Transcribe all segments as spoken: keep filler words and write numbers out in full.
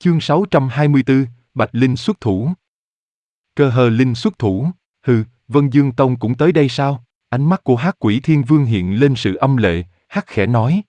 Chương sáu trăm hai mươi tư, Bạch Linh xuất thủ. Cơ Hờ Linh xuất thủ, hừ, Vân Dương Tông cũng tới đây sao? Ánh mắt của Hắc Quỷ Thiên Vương hiện lên sự âm lệ, hắc khẽ nói.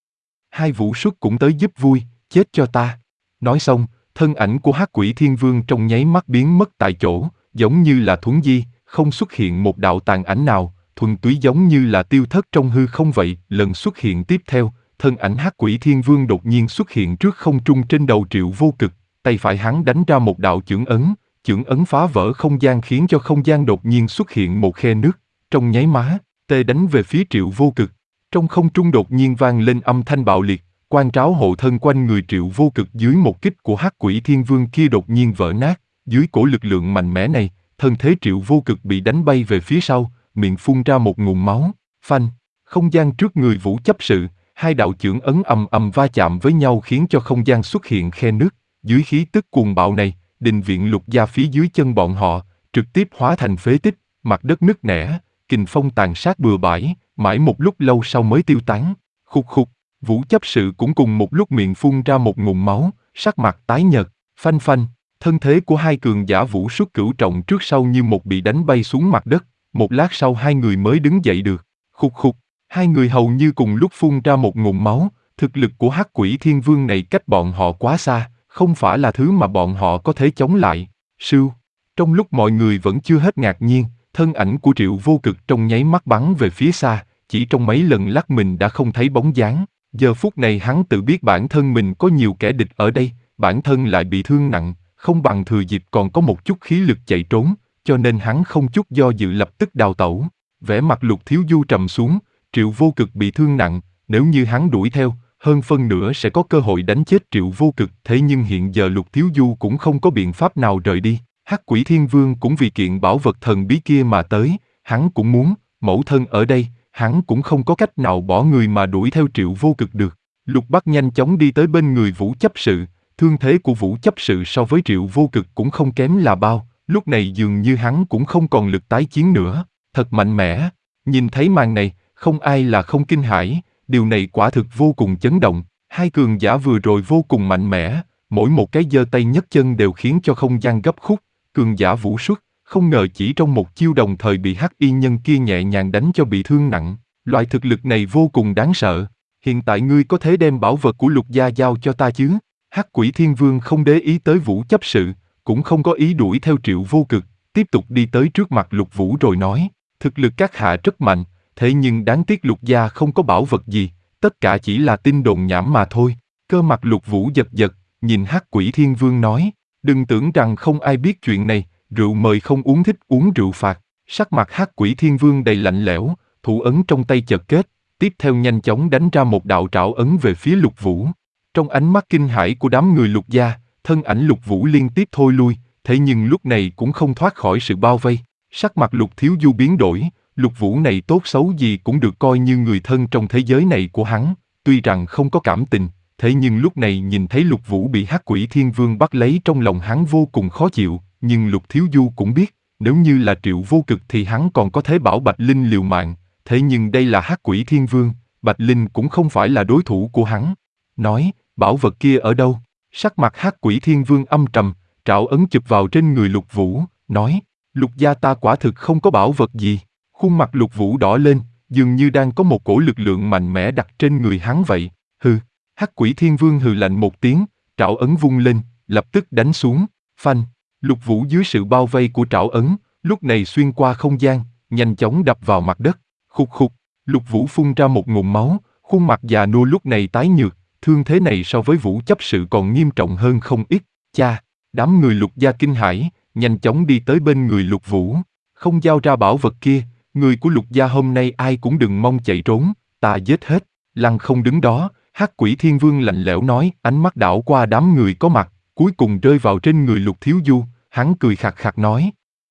Hai Vũ Xuất cũng tới giúp vui, chết cho ta. Nói xong, thân ảnh của Hắc Quỷ Thiên Vương trong nháy mắt biến mất tại chỗ, giống như là thuấn di, không xuất hiện một đạo tàn ảnh nào, thuần túy giống như là tiêu thất trong hư không vậy. Lần xuất hiện tiếp theo, thân ảnh Hắc Quỷ Thiên Vương đột nhiên xuất hiện trước không trung trên đầu Triệu Vô Cực, tay phải hắn đánh ra một đạo chưởng ấn, chưởng ấn phá vỡ không gian khiến cho không gian đột nhiên xuất hiện một khe nước, trong nháy mắt, tê đánh về phía Triệu Vô Cực. Trong không trung đột nhiên vang lên âm thanh bạo liệt, quan tráo hộ thân quanh người Triệu Vô Cực dưới một kích của Hắc Quỷ Thiên Vương kia đột nhiên vỡ nát, dưới cổ lực lượng mạnh mẽ này, thân thế Triệu Vô Cực bị đánh bay về phía sau, miệng phun ra một ngụm máu, phanh, không gian trước người Vũ Chấp Sự, hai đạo chưởng ấn ầm ầm va chạm với nhau khiến cho không gian xuất hiện khe nứt, dưới khí tức cuồng bạo này, đình viện Lục gia phía dưới chân bọn họ, trực tiếp hóa thành phế tích, mặt đất nứt nẻ, kình phong tàn sát bừa bãi, mãi một lúc lâu sau mới tiêu tán. Khục khục, Vũ Chấp Sự cũng cùng một lúc miệng phun ra một ngụm máu, sắc mặt tái nhợt, phanh phanh, thân thế của hai cường giả Vũ Xuất cửu trọng trước sau như một bị đánh bay xuống mặt đất, một lát sau hai người mới đứng dậy được. Khục khục, hai người hầu như cùng lúc phun ra một ngụm máu, thực lực của Hắc Quỷ Thiên Vương này cách bọn họ quá xa, không phải là thứ mà bọn họ có thể chống lại. Sưu, trong lúc mọi người vẫn chưa hết ngạc nhiên, thân ảnh của Triệu Vô Cực trong nháy mắt bắn về phía xa, chỉ trong mấy lần lắc mình đã không thấy bóng dáng. Giờ phút này hắn tự biết bản thân mình có nhiều kẻ địch ở đây, bản thân lại bị thương nặng, không bằng thừa dịp còn có một chút khí lực chạy trốn, cho nên hắn không chút do dự lập tức đào tẩu. Vẻ mặt Lục Thiếu Du trầm xuống, Triệu Vô Cực bị thương nặng, nếu như hắn đuổi theo, hơn phân nửa sẽ có cơ hội đánh chết Triệu Vô Cực. Thế nhưng hiện giờ Lục Thiếu Du cũng không có biện pháp nào rời đi. Hắc Quỷ Thiên Vương cũng vì kiện bảo vật thần bí kia mà tới, hắn cũng muốn, mẫu thân ở đây, hắn cũng không có cách nào bỏ người mà đuổi theo Triệu Vô Cực được. Lục Bắc nhanh chóng đi tới bên người Vũ Chấp Sự, thương thế của Vũ Chấp Sự so với Triệu Vô Cực cũng không kém là bao, lúc này dường như hắn cũng không còn lực tái chiến nữa, thật mạnh mẽ. Nhìn thấy màn này, không ai là không kinh hãi, điều này quả thực vô cùng chấn động, hai cường giả vừa rồi vô cùng mạnh mẽ, mỗi một cái giơ tay nhấc chân đều khiến cho không gian gấp khúc, cường giả Vũ Xuất, không ngờ chỉ trong một chiêu đồng thời bị Hắc Y nhân kia nhẹ nhàng đánh cho bị thương nặng, loại thực lực này vô cùng đáng sợ. Hiện tại ngươi có thể đem bảo vật của Lục gia giao cho ta chứ? Hắc Quỷ Thiên Vương không để ý tới Vũ Chấp Sự, cũng không có ý đuổi theo Triệu Vô Cực, tiếp tục đi tới trước mặt Lục Vũ rồi nói, thực lực các hạ rất mạnh, thế nhưng đáng tiếc Lục gia không có bảo vật gì, tất cả chỉ là tin đồn nhảm mà thôi. Cơ mặt Lục Vũ giật giật, nhìn Hắc Quỷ Thiên Vương nói, đừng tưởng rằng không ai biết chuyện này, rượu mời không uống thích uống rượu phạt. Sắc mặt Hắc Quỷ Thiên Vương đầy lạnh lẽo, thủ ấn trong tay chợt kết, tiếp theo nhanh chóng đánh ra một đạo trảo ấn về phía Lục Vũ. Trong ánh mắt kinh hãi của đám người Lục gia, thân ảnh Lục Vũ liên tiếp thôi lui, thế nhưng lúc này cũng không thoát khỏi sự bao vây. Sắc mặt Lục Thiếu Du biến đổi, Lục Vũ này tốt xấu gì cũng được coi như người thân trong thế giới này của hắn, tuy rằng không có cảm tình, thế nhưng lúc này nhìn thấy Lục Vũ bị Hắc Quỷ Thiên Vương bắt lấy trong lòng hắn vô cùng khó chịu, nhưng Lục Thiếu Du cũng biết, nếu như là Triệu Vô Cực thì hắn còn có thể bảo Bạch Linh liều mạng, thế nhưng đây là Hắc Quỷ Thiên Vương, Bạch Linh cũng không phải là đối thủ của hắn. Nói, bảo vật kia ở đâu? Sắc mặt Hắc Quỷ Thiên Vương âm trầm, trảo ấn chụp vào trên người Lục Vũ, nói, Lục gia ta quả thực không có bảo vật gì. Khuôn mặt Lục Vũ đỏ lên, dường như đang có một cổ lực lượng mạnh mẽ đặt trên người hắn vậy. Hừ, Hắc Quỷ Thiên Vương hừ lạnh một tiếng, trảo ấn vung lên, lập tức đánh xuống, phanh. Lục Vũ dưới sự bao vây của trảo ấn, lúc này xuyên qua không gian, nhanh chóng đập vào mặt đất. Khục khục, Lục Vũ phun ra một ngụm máu, khuôn mặt già nua lúc này tái nhợt, thương thế này so với Vũ Chấp Sự còn nghiêm trọng hơn không ít. Cha, đám người Lục gia kinh hãi, nhanh chóng đi tới bên người Lục Vũ, không giao ra bảo vật kia, người của Lục gia hôm nay ai cũng đừng mong chạy trốn, ta giết hết. Lăng không đứng đó, Hắc Quỷ Thiên Vương lạnh lẽo nói, ánh mắt đảo qua đám người có mặt, cuối cùng rơi vào trên người Lục Thiếu Du, hắn cười khạc khạc nói.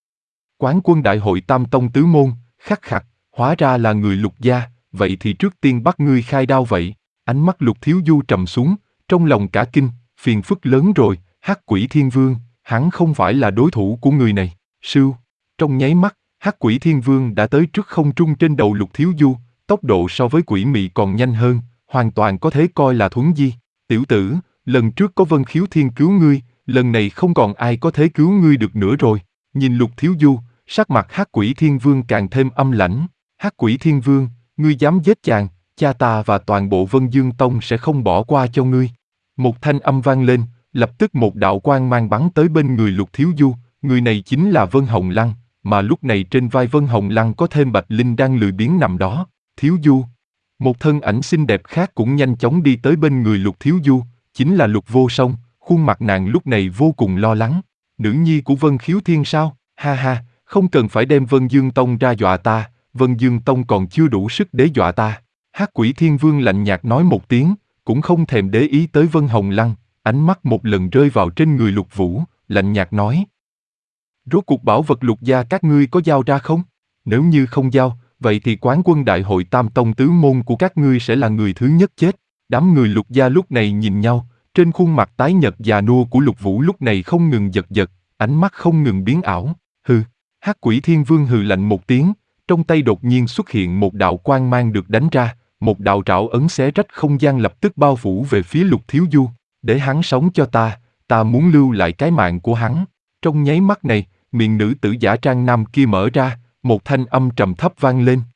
Quán quân đại hội Tam Tông Tứ Môn, khắc khạc, hóa ra là người Lục gia, vậy thì trước tiên bắt ngươi khai đao vậy. Ánh mắt Lục Thiếu Du trầm xuống, trong lòng cả kinh, phiền phức lớn rồi, Hắc Quỷ Thiên Vương, hắn không phải là đối thủ của người này. Sưu, trong nháy mắt, Hắc Quỷ Thiên Vương đã tới trước không trung trên đầu Lục Thiếu Du, tốc độ so với quỷ mị còn nhanh hơn, hoàn toàn có thể coi là thuấn di. Tiểu tử, lần trước có Vân Khiếu Thiên cứu ngươi, lần này không còn ai có thể cứu ngươi được nữa rồi. Nhìn Lục Thiếu Du, sắc mặt Hắc Quỷ Thiên Vương càng thêm âm lãnh. Hắc Quỷ Thiên Vương, ngươi dám giết chàng, cha ta và toàn bộ Vân Dương Tông sẽ không bỏ qua cho ngươi. Một thanh âm vang lên, lập tức một đạo quang mang bắn tới bên người Lục Thiếu Du, người này chính là Vân Hồng Lăng, mà lúc này trên vai Vân Hồng Lăng có thêm Bạch Linh đang lười biếng nằm đó. Thiếu Du. Một thân ảnh xinh đẹp khác cũng nhanh chóng đi tới bên người Lục Thiếu Du, chính là Lục Vô Song, khuôn mặt nàng lúc này vô cùng lo lắng. Nữ nhi của Vân Khiếu Thiên sao? Ha ha, không cần phải đem Vân Dương Tông ra dọa ta, Vân Dương Tông còn chưa đủ sức để dọa ta. Hắc Quỷ Thiên Vương lạnh nhạt nói một tiếng, cũng không thèm để ý tới Vân Hồng Lăng, ánh mắt một lần rơi vào trên người Lục Vũ, lạnh nhạt nói. Rốt cuộc bảo vật Lục gia các ngươi có giao ra không? Nếu như không giao, vậy thì quán quân đại hội tam tông tứ môn của các ngươi sẽ là người thứ nhất chết. Đám người Lục gia lúc này nhìn nhau, trên khuôn mặt tái nhợt già nua của Lục Vũ lúc này không ngừng giật giật, ánh mắt không ngừng biến ảo. Hừ, Hắc Quỷ Thiên Vương hừ lạnh một tiếng, trong tay đột nhiên xuất hiện một đạo quang mang được đánh ra, một đạo trảo ấn xé rách không gian lập tức bao phủ về phía Lục Thiếu Du. Để hắn sống cho ta, ta muốn lưu lại cái mạng của hắn. Trong nháy mắt này, miệng nữ tử giả trang nam kia mở ra, một thanh âm trầm thấp vang lên.